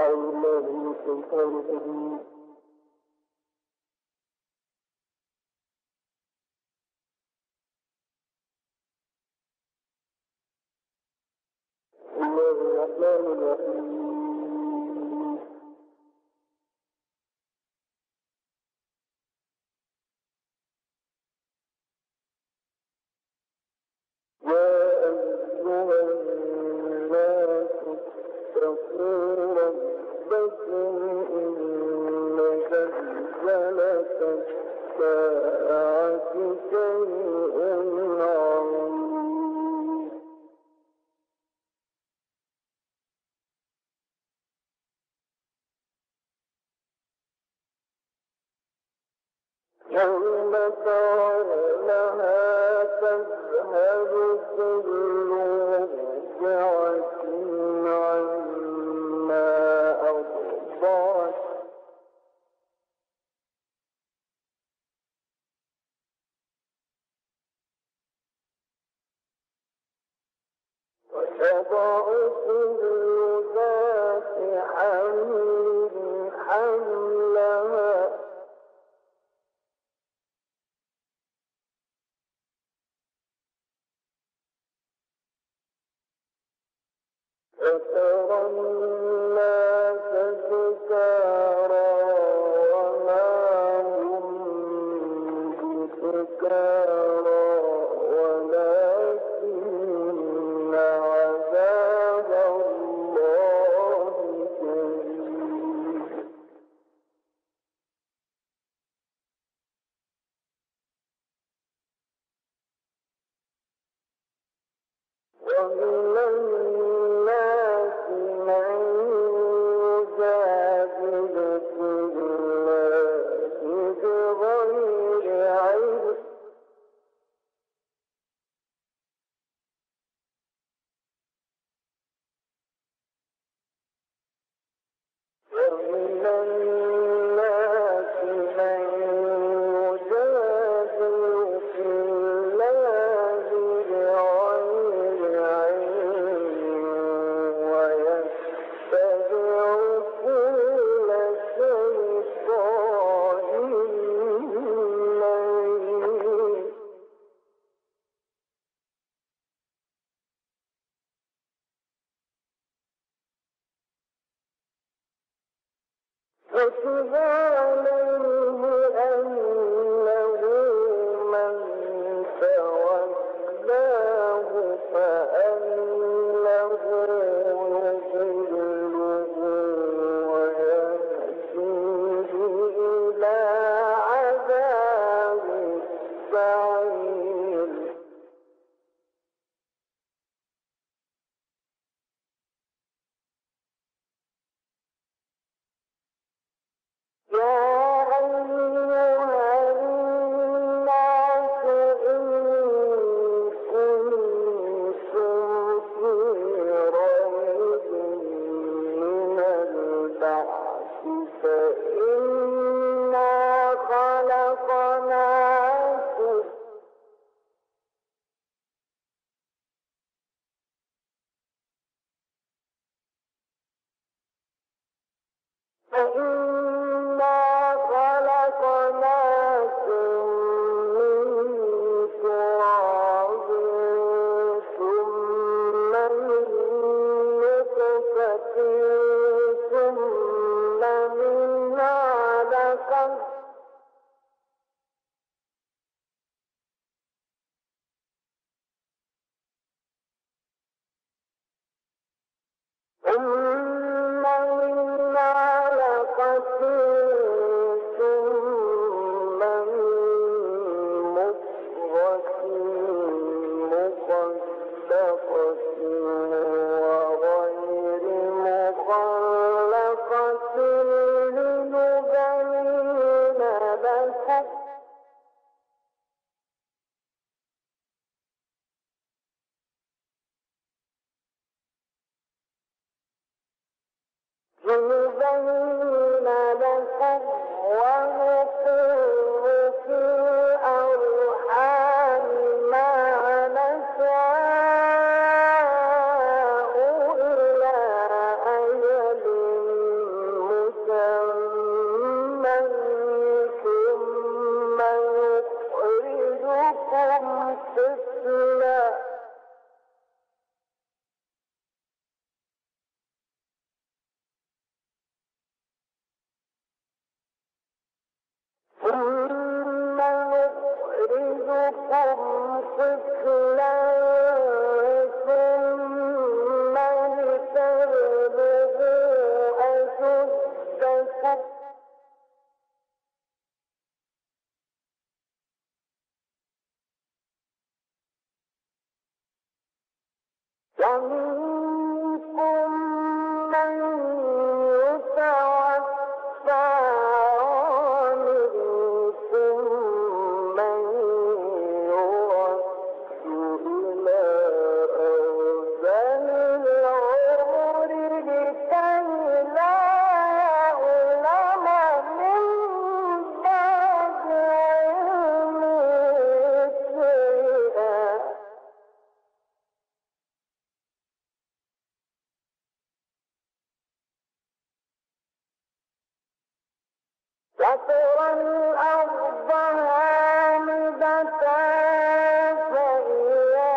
أعوذ بالله من الشيطان الرجيم. بسم الله الرحمن الرحيم. يا أيها الناس اتقوا ربكم إن زلزلة الساعة شيء عظيم. يوم ترونها تذهل كل مرضعة عما أرضعت وتضع كل ذات حمل حملها وترى الناس سكارى وما هم بسكارى ولكن عذاب الله شديد. ومن الناس من يجادل في الله بغير علم ومن الناس من يجادل في الله بغير علم ويتبع كل شيطان مريد. كتب عليه أنه من تولاه فأنه يضله ويهديه إلى عذاب السعير. يا أيها الناس إن كنتم في ريب من البعث فإنا خلقناكم من تراب ثم من نطفة ثم من علقة ثم من علقة ثم من مضغة مخلقة وغير مخلقة لنبين لكم ونقر في الأرحام ما نشاء إلى أجل ثم نخرجكم طفلا ثم لتبلغوا أشدكم ومنكم من يتوفى ومنكم من يرد إلى أرذل العمر لكي لا يعلم من بعد علم شيئا وترى الأرض هامدة فإذا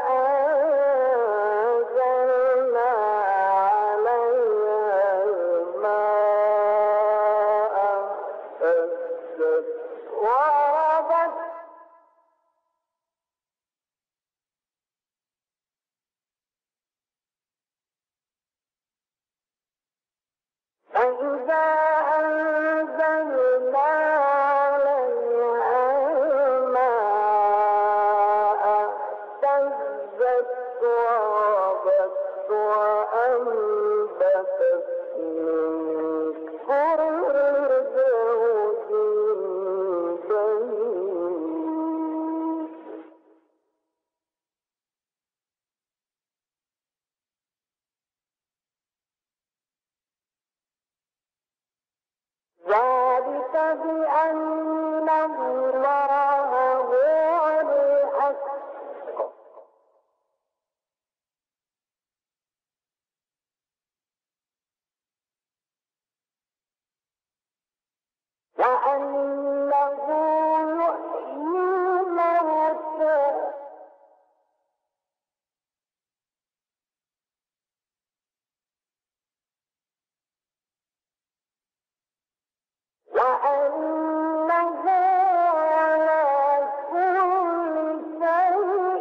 أنزلنا عليها الماء اهتزت وربت فإذا أنزلنا عليها الماء اهتزت وربت وأنبتت من كل زوج بهيج ذلك بأن الله هو الحق وأنه يحيي الموتى وأنه على كل شيء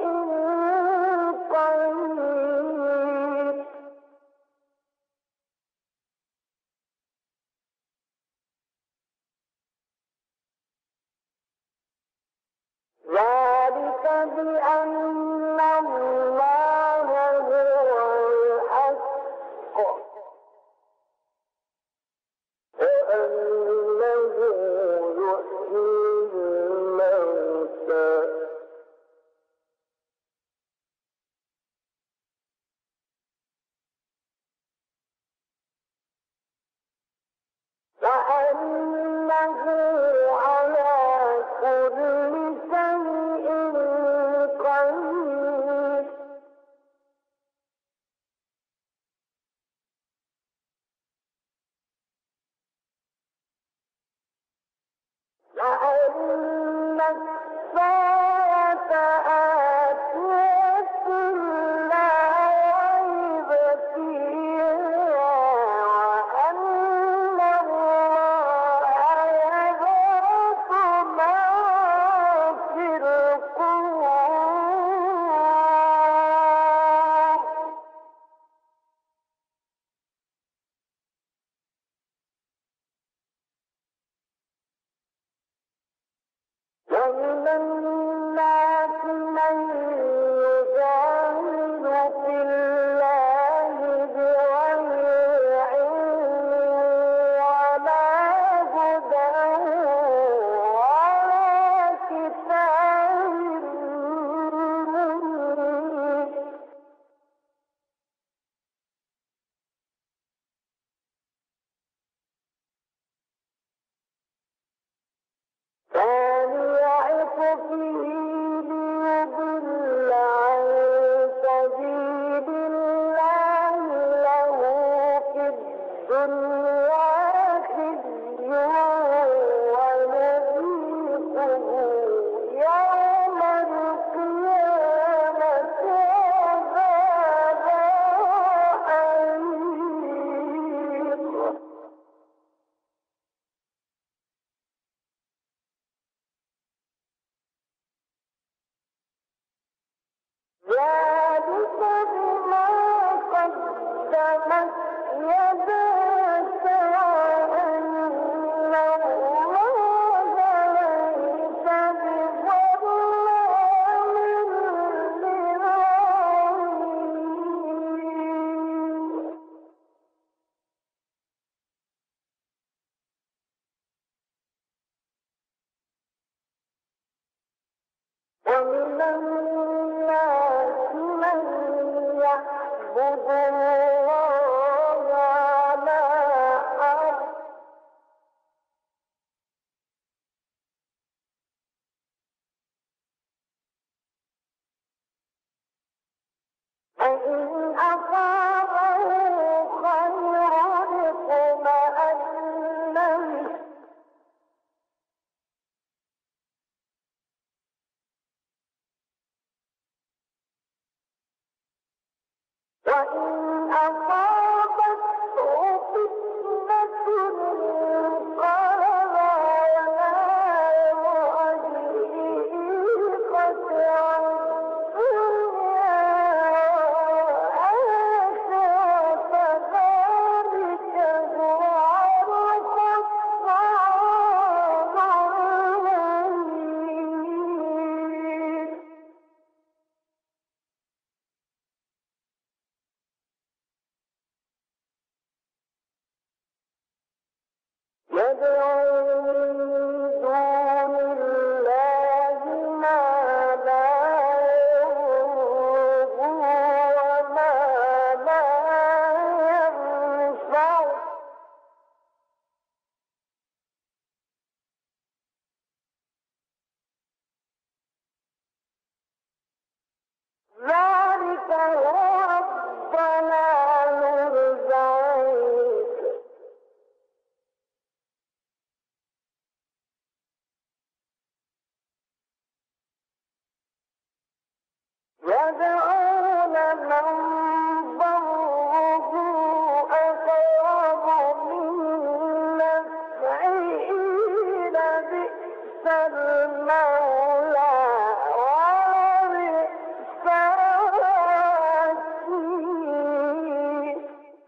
قدير ذلك بأن الله هو الحق وأنه يحيي الموتى وأنه على كل شيء قدير وأن الساعة آتية لا ريب فيها وأن الله يبعث من في القبور ومن الناس من يجادل في الله بغير علم ولا هدى ولا كتاب منير يعظ فيه ليضل عن سبيل الله له في الدنيا خزي ونذيقه يوم القيامة عذاب الحريق ومن الناس من يعبد الله على حرف فإن أصابه خير اطمأن به وإن أصابته فتنة انقلب على وجهه خسر الدنيا والآخرة ذلك هو الخسران المبين. يدعو من دون الله ما لا يضره وما لا ينفعه ذلك هو الضلال البعيد. يدعون من ضره أقرب من نفعه لبئس المولى ولبئس الوكيل.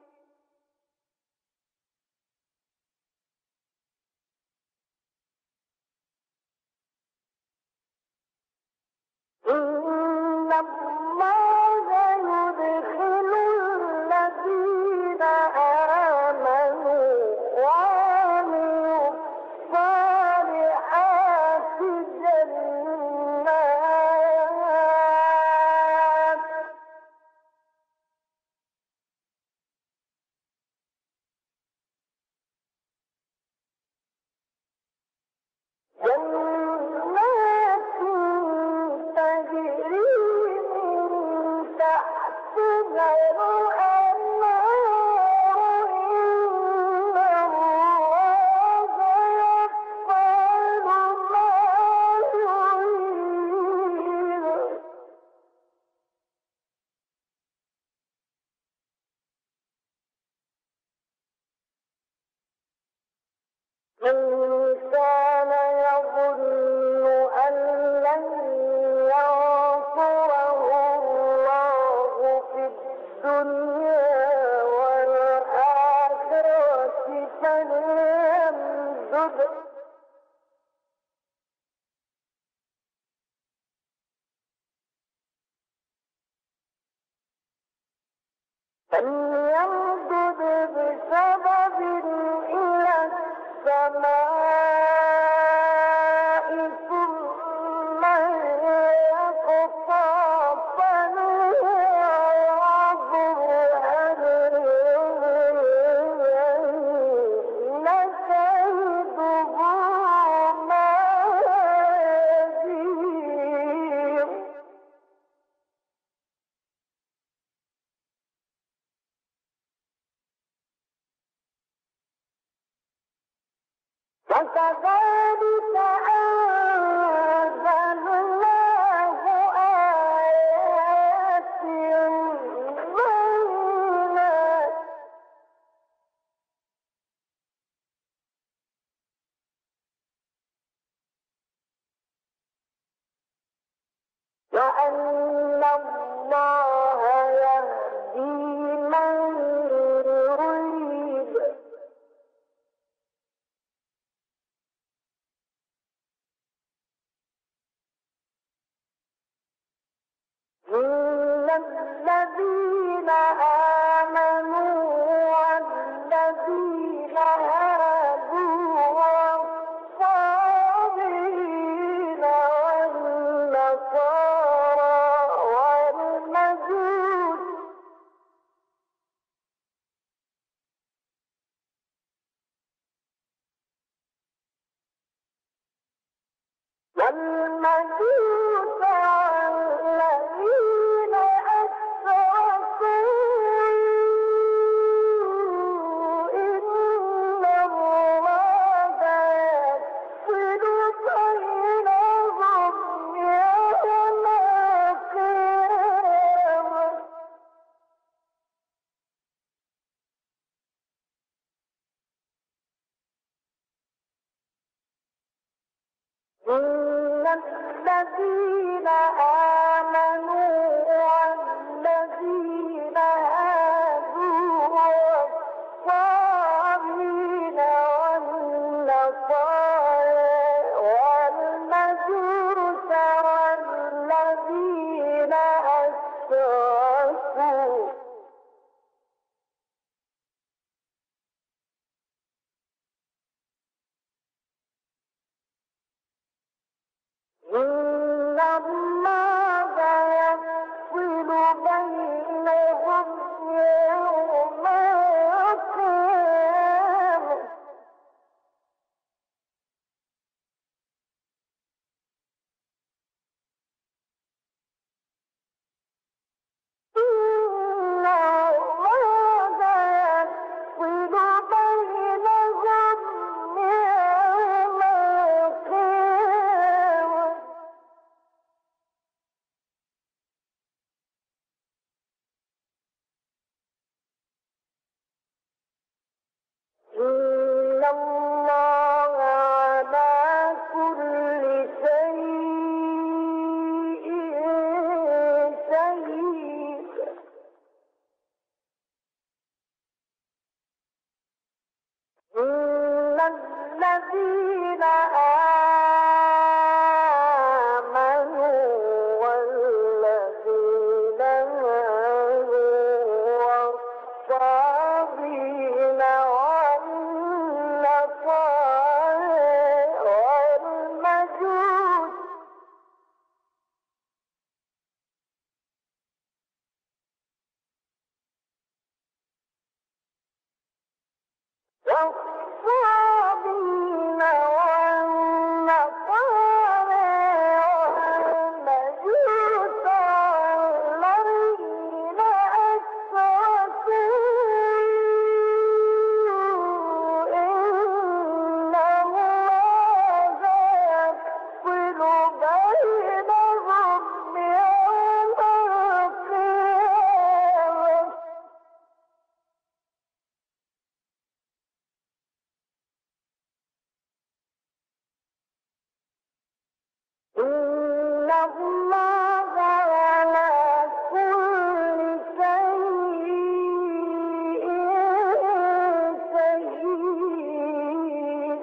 إن الله يدخل الذين آمنوا وعملوا الصالحات جنات تجري من تحتها الأنهار. إن الله يفعل ما يريد. من كان يظن أن لن ينصره الله في الدنيا والآخرة فليمدد بسبب إلى السماء ثم يقطع فلينظر هل كيده ما يزيد. وكذلك أنزلناه آيات بينات وأن الله يهدي من الذين آمنوا والذين هادوا والصابئين والنصارى والمجوس والذين أشركوا إن الله يفصل بينهم يوم القيامة إن الذين آمنوا والذين هادوا والصابئين والنصارى والمجوس والذين أشركوا إن الله يفصل بينهم يوم القيامة إن الله يفصل بينهم يوم القيامة إن الله على كل شيء شهيد إن الذين آمنوا والذين هادوا والصابئين والنصارى والمجوس والصابئين والنصارى والمجوس والذين أشركوا إن الله يفصل بينهم يوم القيامة إن الله على كل شيء شهيد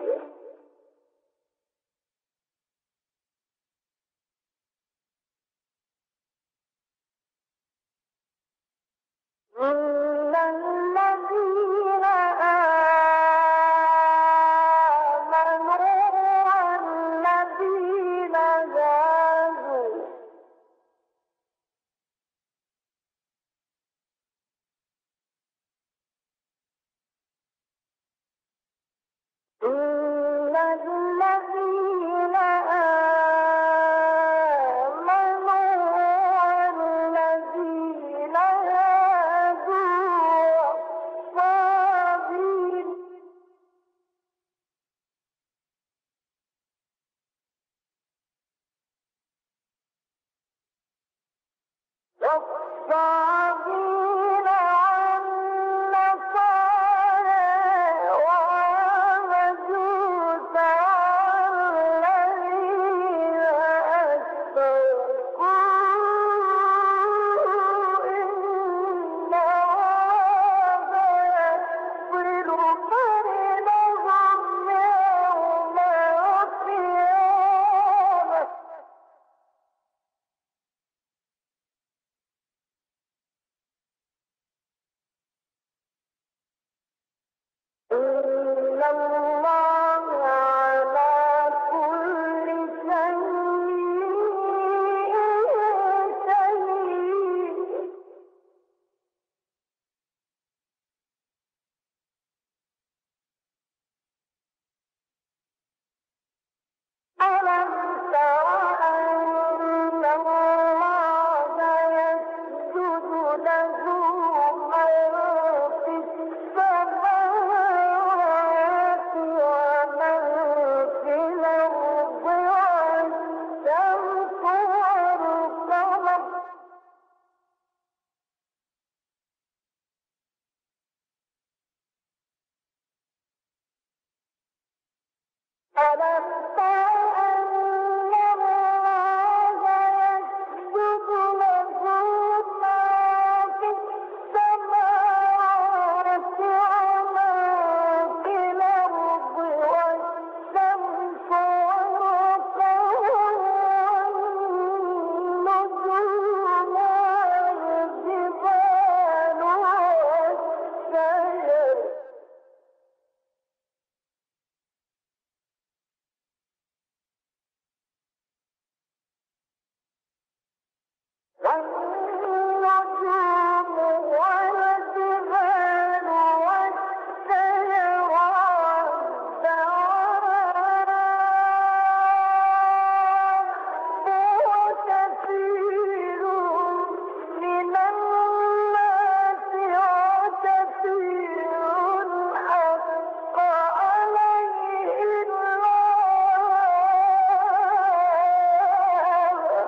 إن الذين آمنوا والذين هادوا إن الذين آمنوا والذين هادوا والصابئين والصابئين والنصارى والمجوس والذين أشركوا إن الله يفصل بينهم يوم القيامة ألم تر أن الله يسجد له ما في السماوات وما في الأرض والشمس والقمر والنجوم والجبال والشجر والنجوم والجبال والشجر والدواب وكثير من الناس وكثير حق عليه العذاب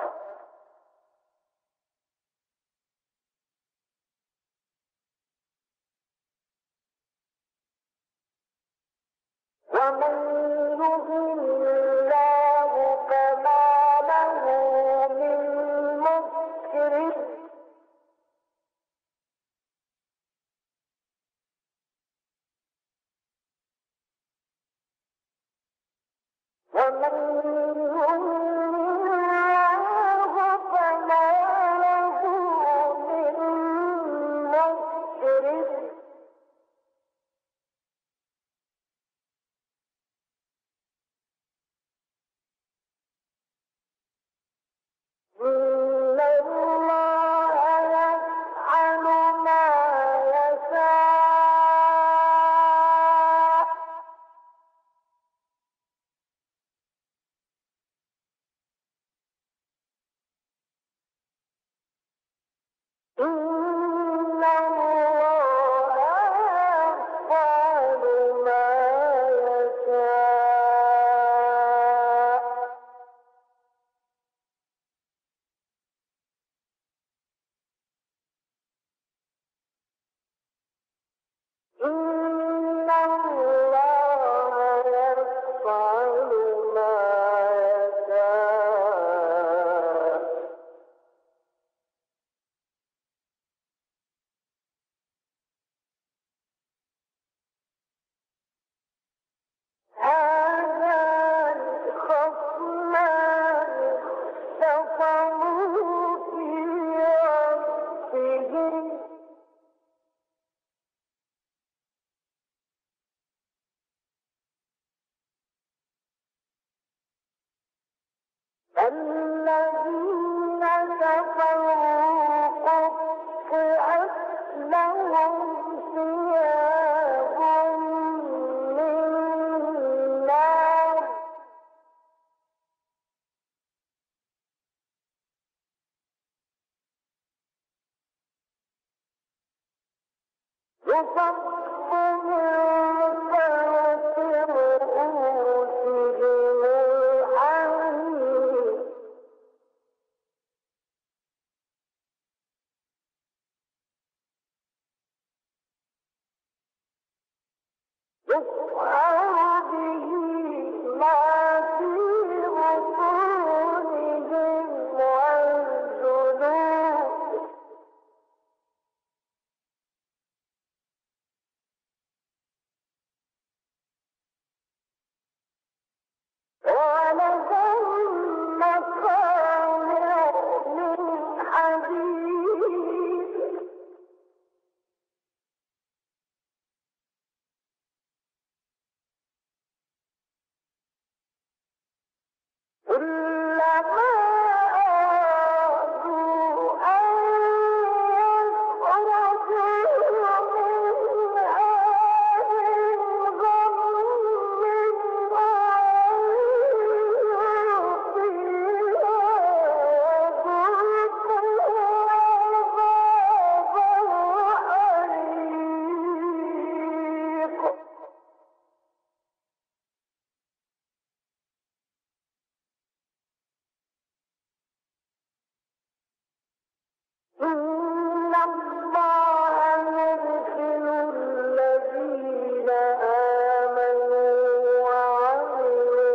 ومن يهن الله فما له من مكرم ومن يهن الله فما له من مكرم إن الله يفعل ما يشاء إن الله يفعل ما يشاء إن الله يفعل ما يشاء هذان خصمان اختصموا في ربهم الذين كفروا قطعت لهم ثياب من نار يصب من فوق رؤوسهم الحميم يسعر به ما في بطونهم والجلود ولهم مقامع من حديد كلما أرادوا أن يخرجوا منها من غم قيل الذين آمنوا وعملوا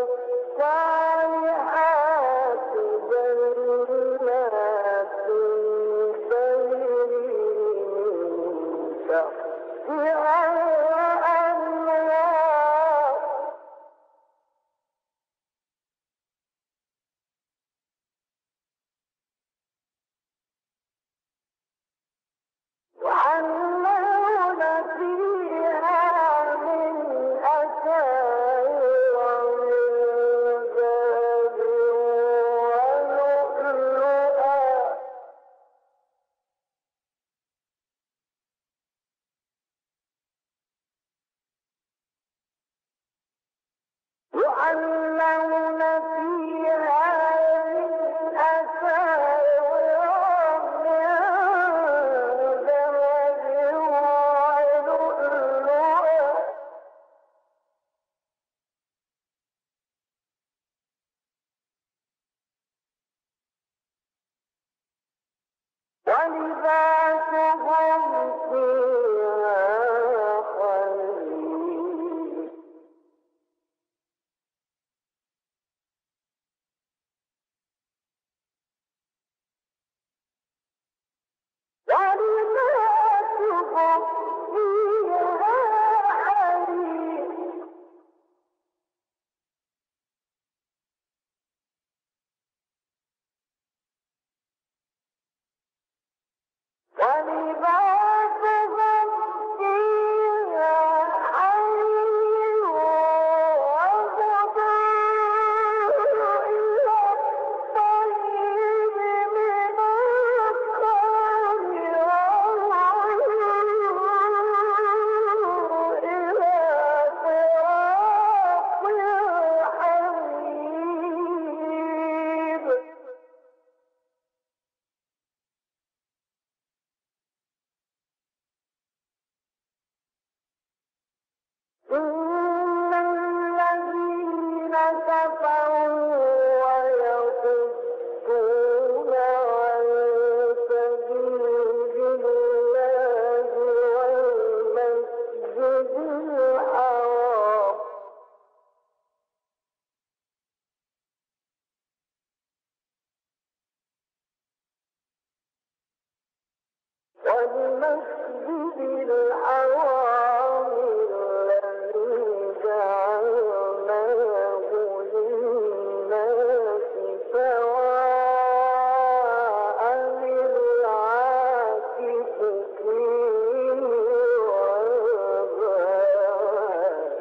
والمسجد الحرام الذي جعلناه للناس سواء العاكف فيه والباد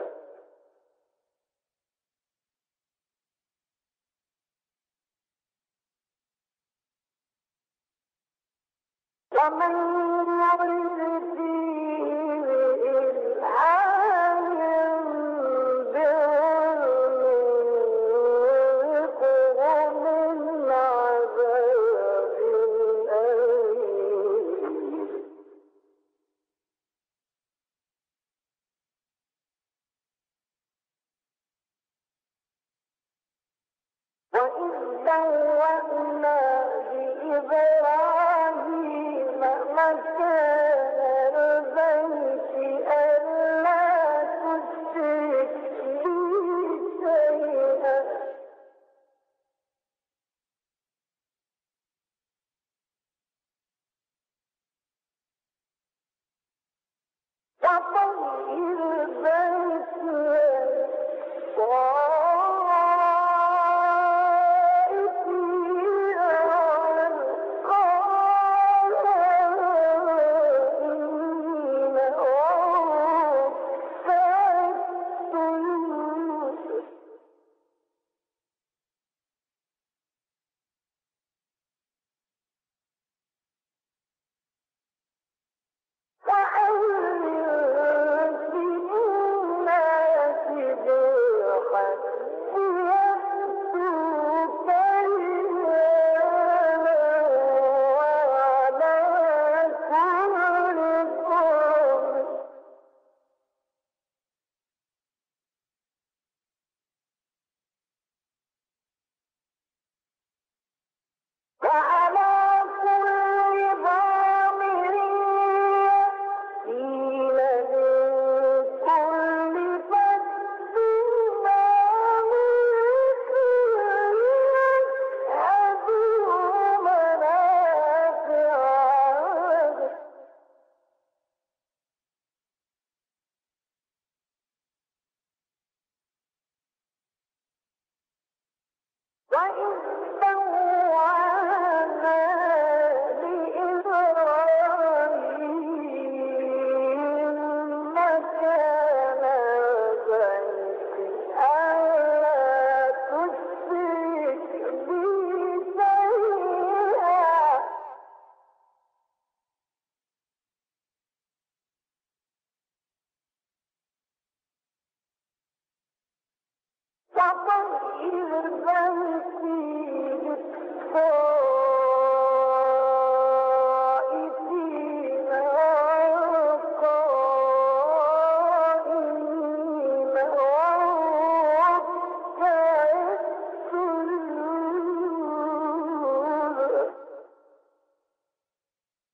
ومن يرد فيه بإلحاد بعلم نذقه من عذاب أليم وإذ بوأنا بإبراهيم مكان البيت ألا تشرك بي شيئا وطهر بيتي للطائفين والقائمين والركع السجود وأذن في الناس بالحج يأتوك رجالا وعلى كل ضامر يأتين من كل فج عميق يشهدوا منافع لهم وإذ بوأنا لإبراهيم مكان البيت ألا تشرك بي شيئا وطهر بيتي للطائفين والقائمين والركع السجود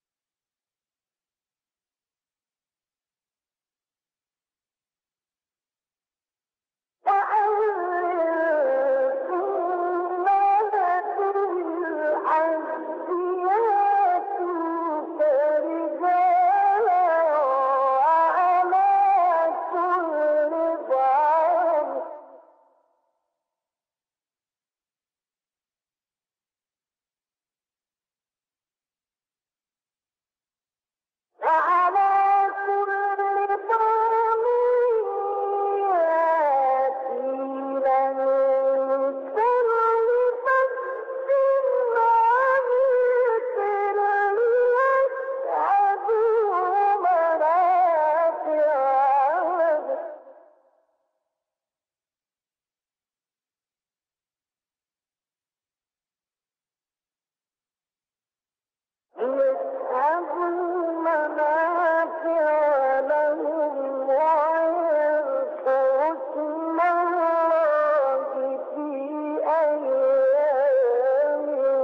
له منافع لهم ويذكروا اسم الله في أيام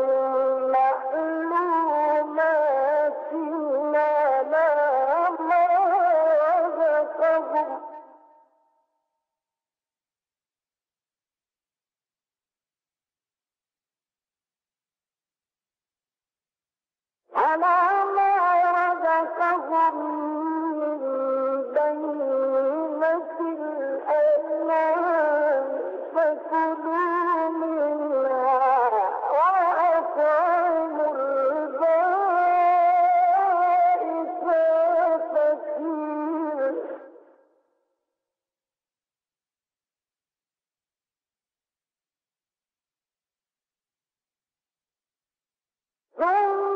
معلومات على ما رزقهم من بهيمة الأنعام فكلوا منها وأطعموا البائس الفقير